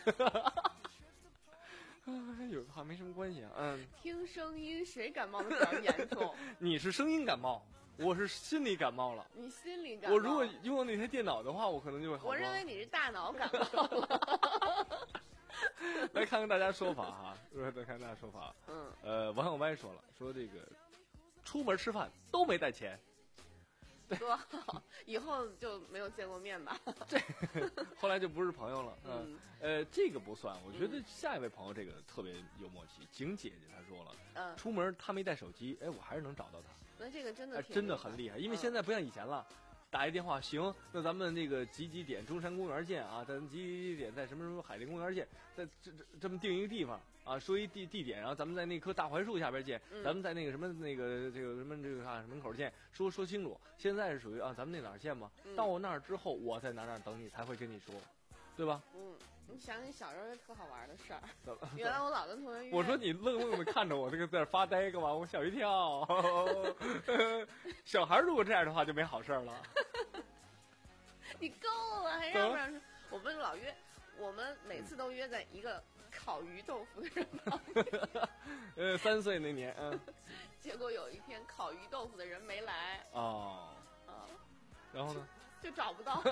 有的话没什么关系啊。嗯， 听声音谁感冒的比较严重？ 你是声音感冒，我是心理感冒了。 你心理感冒。 我如果拥有那台电脑的话，我可能就会好。 我认为你是大脑感冒了。 来看看大家说法哈，来看看大家说法。 嗯， 呃，王小歪说了，说这个出门吃饭都没带钱。 多好，以后就没有见过面吧？ 这后来就不是朋友了。嗯，呃，这个不算。我觉得下一位朋友这个特别有默契。景姐姐她说了，嗯，出门她没带手机，哎，我还是能找到她。 那这个真的、 哎、真的很厉害，因为现在不像以前了。嗯，打一电话行，那咱们那个几几点中山公园见啊，咱几几点在什么什么海淀公园见，在这这这么定一个地方啊，说一地地点，然后咱们在那棵大槐树下边见， 嗯、 咱们在那个什么那个这个什么这个啊门口见，说说清楚。现在是属于啊，咱们那哪儿见嘛？ 嗯、 到我那儿之后，我在哪哪等你才会跟你说，对吧？ 嗯，你想起小时候特好玩的事儿，原来我老跟同学约。 我说你愣愣的看着我这个在那发呆干嘛？我吓一跳。小孩如果这样的话就没好事了。 你够了，还让不让？我们老约，我们每次都约在一个烤鱼豆腐的人旁边。 呃，三岁那年，嗯。 结果有一天烤鱼豆腐的人没来。 哦。 啊。 然后呢？ 就找不到。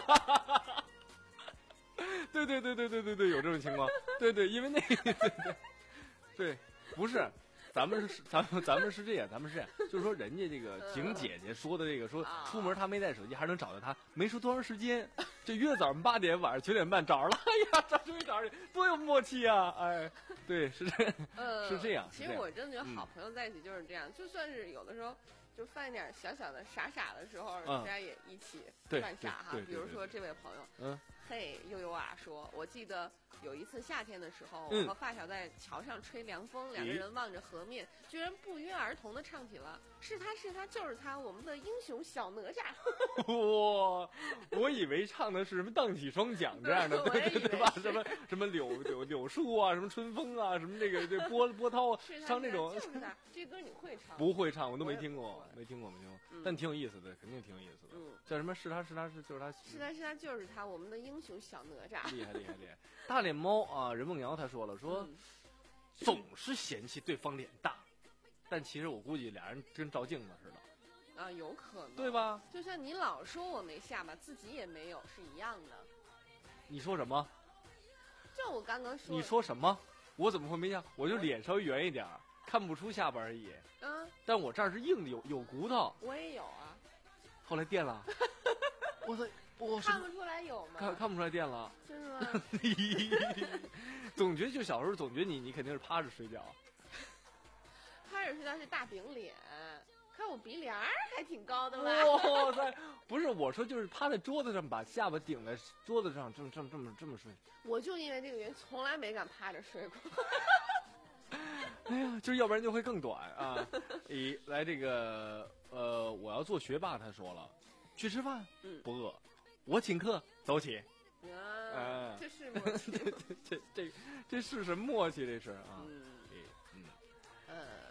对对对对对对对，有这种情况。对对，因为那个，对对，对，不是。咱们是咱们咱们是这样，咱们是这样，就是说人家这个景姐姐说的这个，说出门她没带手机还能找到她，没说多长时间，这约早上八点，晚上九点半找着了，哎呀，终于找着，多有默契啊！哎，对，是这， 呃， 是这样。 其实我真的觉得好朋友在一起就是这样，就算是有的时候就犯一点小小的傻傻的时候，大家也一起犯傻哈。比如说这位朋友， 嗯， 嘿悠悠啊，说我记得有一次夏天的时候， 嗯、 我和发小在桥上吹凉风，两个人望着河面，居然不约而同的唱起了“是他是他就是他，我们的英雄小哪吒”。 我我以为唱的是什么荡起双桨这样的，对对对吧？什么什么柳柳柳树啊，什么春风啊，什么这个这波波涛啊，唱这种。 就是他，这歌你会唱？ 不会唱，我都没听过，没听过，没听过。嗯、但挺有意思的，肯定挺有意思的。 嗯， 叫什么？是他是他是就是他。 是他是他就是他，我们的英雄小哪吒。 厉害厉害厉害！大脸猫啊，任梦瑶他说了，说、嗯、总是嫌弃对方脸大，但其实我估计俩人跟照镜子似的。 啊，有可能， 对吧？ 就像你老说我没下巴，自己也没有，是一样的。 你说什么？ 就我刚刚说。 你说什么？我怎么会没下？我就脸稍微圆一点，看不出下巴而已。 嗯。 但我这儿是硬的，有有骨头。 我也有啊。 后来垫了。我操！我看不出来有吗？ 看看不出来垫了。 真的吗？ 总觉得就小时候总觉得你你肯定是趴着睡觉。 趴着睡觉是大饼脸。看我鼻梁还挺高的吧？ 哇塞！不是我说，就是趴在桌子上，把下巴顶在桌子上，这么这么这么这么睡。 我就因为这个原因，从来没敢趴着睡过。 哎呀，就是要不然就会更短啊！咦，来这个呃，我要做学霸，他说了，去吃饭， 嗯， 不饿，我请客，走起。 啊，呃、这是默契， 这这这这是什么默契？这是啊。 嗯嗯呃，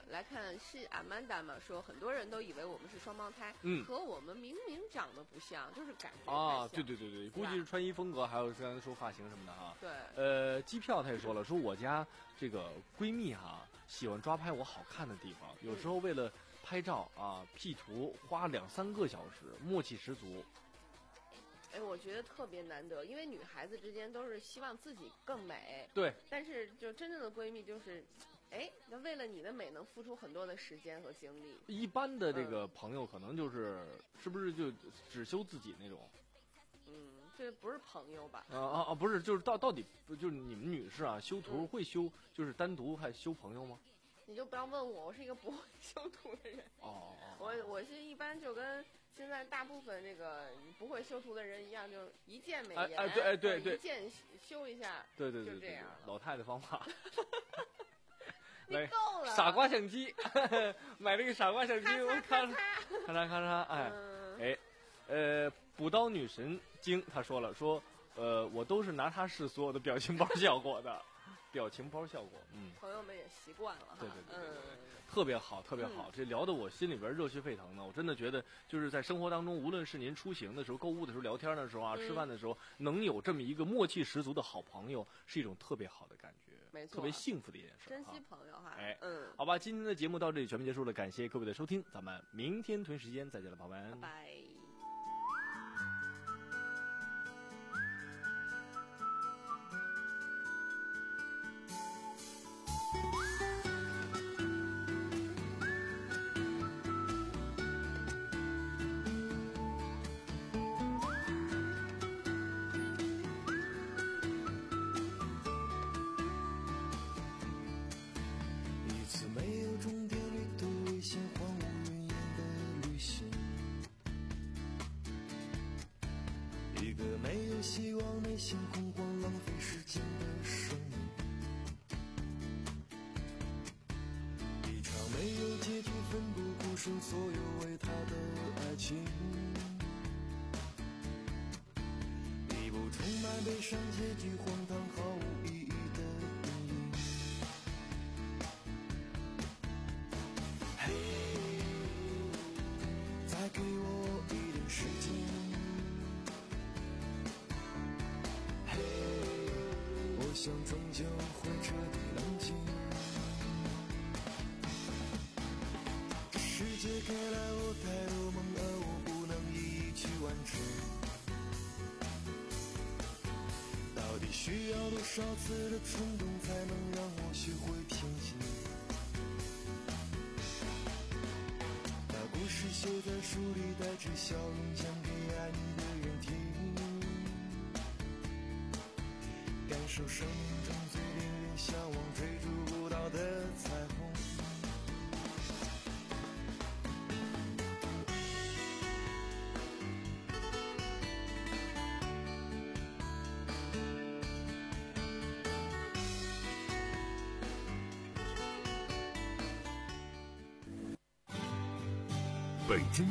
来看是阿曼达嘛，说很多人都以为我们是双胞胎， 嗯， 可我们明明长得不像，就是感觉啊，对对对对，估计是穿衣风格，还有刚才说发型什么的哈。 对， 呃，机票他也说了，说我家这个闺蜜哈喜欢抓拍我好看的地方，有时候为了拍照啊 P 图花两三个小时，默契十足。 哎，我觉得特别难得，因为女孩子之间都是希望自己更美， 对， 但是就真正的闺蜜就是。哎，那为了你的美能付出很多的时间和精力。 一般的这个朋友可能就是、嗯、是不是就只修自己那种？ 嗯，这不是朋友吧？ 啊啊啊！不是，就是到到底就是你们女士啊，修图会修、嗯、就是单独还修朋友吗？ 你就不要问我，我是一个不会修图的人。 哦， 我我是一般就跟现在大部分这个不会修图的人一样，就一键美颜， 哎哎对哎对对， 一键修一下， 对对对， 就这样。 老太太方法。 你够了！ 傻瓜相机，买了个傻瓜相机，我看着，咔嚓咔嚓，哎， 嗯、 哎，呃，补刀女神经他说了，说，呃，我都是拿它试所有的表情包效果的，表情包效果，嗯， 朋友们也习惯了哈， 对对对对对对。 嗯特别好，特别好，这聊得我心里边热血沸腾呢。我真的觉得，就是在生活当中，无论是您出行的时候、购物的时候、聊天的时候啊、嗯、吃饭的时候，能有这么一个默契十足的好朋友，是一种特别好的感觉， 没错， 特别幸福的一件事。 珍惜朋友哈， 哎， 嗯， 好吧，今天的节目到这里全部结束了，感谢各位的收听，咱们明天同一时间再见了，朋友们， 拜拜。 希望没心空光浪费时间的生命，一场没有结局奋不顾身所有为他的爱情，一部充满悲伤结局荒唐毫无意义的电影。嘿，再给我一点时间，我想终究会彻底冷静。这世界给了我太多梦，而我不能一一去完成。到底需要多少次的冲动，才能让我学会平静？把故事写在书里，带着笑容讲给爱你的人听。感受生命中最令人向往、追逐不到的彩虹。 北京。